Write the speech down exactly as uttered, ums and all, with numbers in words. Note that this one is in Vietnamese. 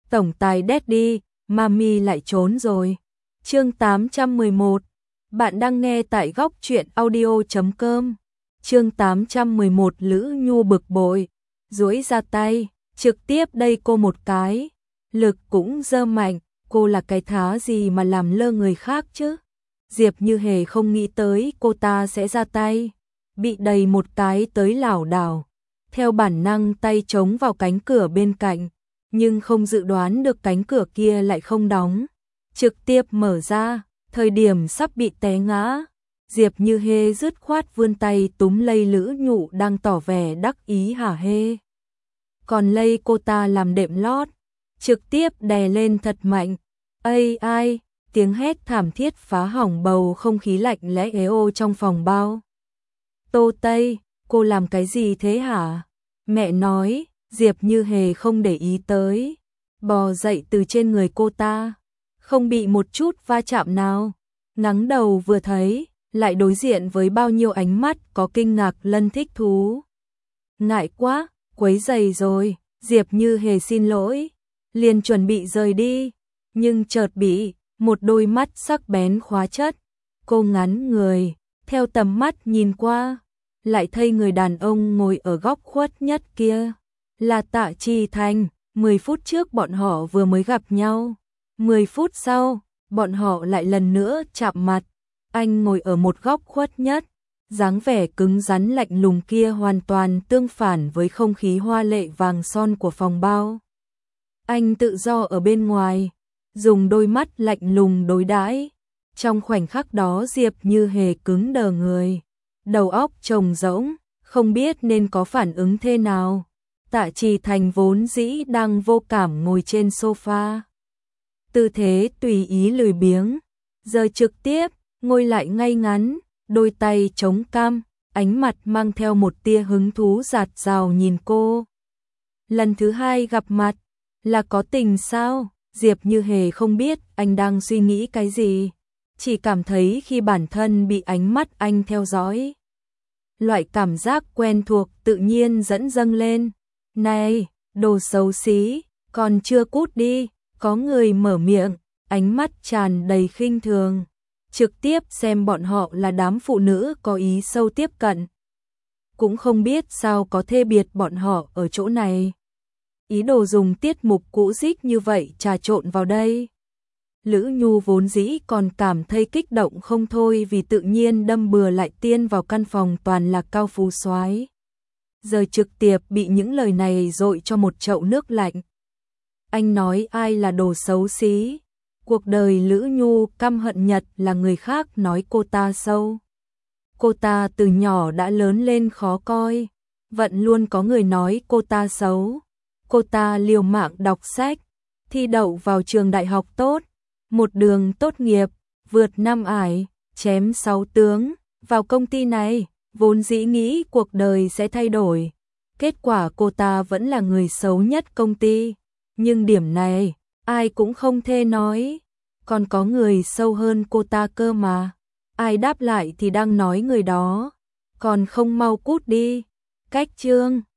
tổng tài Daddy, Mami lại trốn rồi. Chương tám trăm mười một. Bạn đang nghe tại góc truyện audio chấm com. Chương tám trăm mười một. Lữ Nhu bực bội, duỗi ra tay, trực tiếp đẩy cô một cái. Lực cũng dơ mạnh, cô là cái thá gì mà làm lơ người khác chứ? Diệp Như hề không nghĩ tới cô ta sẽ ra tay, bị đẩy một cái tới lảo đảo. Theo bản năng tay chống vào cánh cửa bên cạnh, nhưng không dự đoán được cánh cửa kia lại không đóng, trực tiếp mở ra, thời điểm sắp bị té ngã. Diệp Như hề dứt khoát vươn tay túm lấy Lữ Nhu đang tỏ vẻ đắc ý hả hê. Còn lây cô ta làm đệm lót, trực tiếp đè lên thật mạnh. Ây ai, tiếng hét thảm thiết phá hỏng bầu không khí lạnh lẽ ế ô trong phòng bao. Tô Tây, cô làm cái gì thế hả? Mẹ nói. Diệp Như hề không để ý tới, bò dậy từ trên người cô ta, không bị một chút va chạm nào. Ngắng đầu vừa thấy, lại đối diện với bao nhiêu ánh mắt có kinh ngạc lẫn thích thú. Ngại quá, quấy rầy rồi. Diệp Như hề xin lỗi, liền chuẩn bị rời đi, nhưng chợt bị một đôi mắt sắc bén khóa chất. Cô ngắn người, theo tầm mắt nhìn qua, lại thấy người đàn ông ngồi ở góc khuất nhất kia là Tạ Chi Thành. Mười phút trước bọn họ vừa mới gặp nhau, mười phút sau bọn họ lại lần nữa chạm mặt. Anh ngồi ở một góc khuất nhất, dáng vẻ cứng rắn lạnh lùng kia hoàn toàn tương phản với không khí hoa lệ vàng son của phòng bao. Anh tự do ở bên ngoài, dùng đôi mắt lạnh lùng đối đãi. Trong khoảnh khắc đó Diệp Như hề cứng đờ người, đầu óc trống rỗng, không biết nên có phản ứng thế nào. Tạ Chi Thành vốn dĩ đang vô cảm ngồi trên sofa, tư thế tùy ý lười biếng, giờ trực tiếp ngồi lại ngay ngắn, đôi tay chống cằm, ánh mặt mang theo một tia hứng thú dạt dào nhìn cô. Lần thứ hai gặp mặt, là có tình sao? Diệp Như hề không biết anh đang suy nghĩ cái gì, chỉ cảm thấy khi bản thân bị ánh mắt anh theo dõi, loại cảm giác quen thuộc tự nhiên dẫn dâng lên. Này, đồ xấu xí, còn chưa cút đi. Có người mở miệng, ánh mắt tràn đầy khinh thường, trực tiếp xem bọn họ là đám phụ nữ có ý sâu tiếp cận. Cũng không biết sao có thể biệt bọn họ ở chỗ này. Ý đồ dùng tiết mục cũ dích như vậy trà trộn vào đây. Lữ Nhu vốn dĩ còn cảm thấy kích động không thôi vì tự nhiên đâm bừa lại tiên vào căn phòng toàn là cao phú soái. Giờ trực tiếp bị những lời này dội cho một chậu nước lạnh. Anh nói ai là đồ xấu xí? Cuộc đời Lữ Nhu căm hận nhất là người khác nói cô ta xấu. Cô ta từ nhỏ đã lớn lên khó coi, vẫn luôn có người nói cô ta xấu. Cô ta liều mạng đọc sách, thi đậu vào trường đại học tốt, một đường tốt nghiệp, vượt năm ải, chém sáu tướng, vào công ty này, vốn dĩ nghĩ cuộc đời sẽ thay đổi. Kết quả cô ta vẫn là người xấu nhất công ty, nhưng điểm này, ai cũng không thể nói. Còn có người sâu hơn cô ta cơ mà. Ai đáp lại thì đang nói người đó, còn không mau cút đi. Cách chương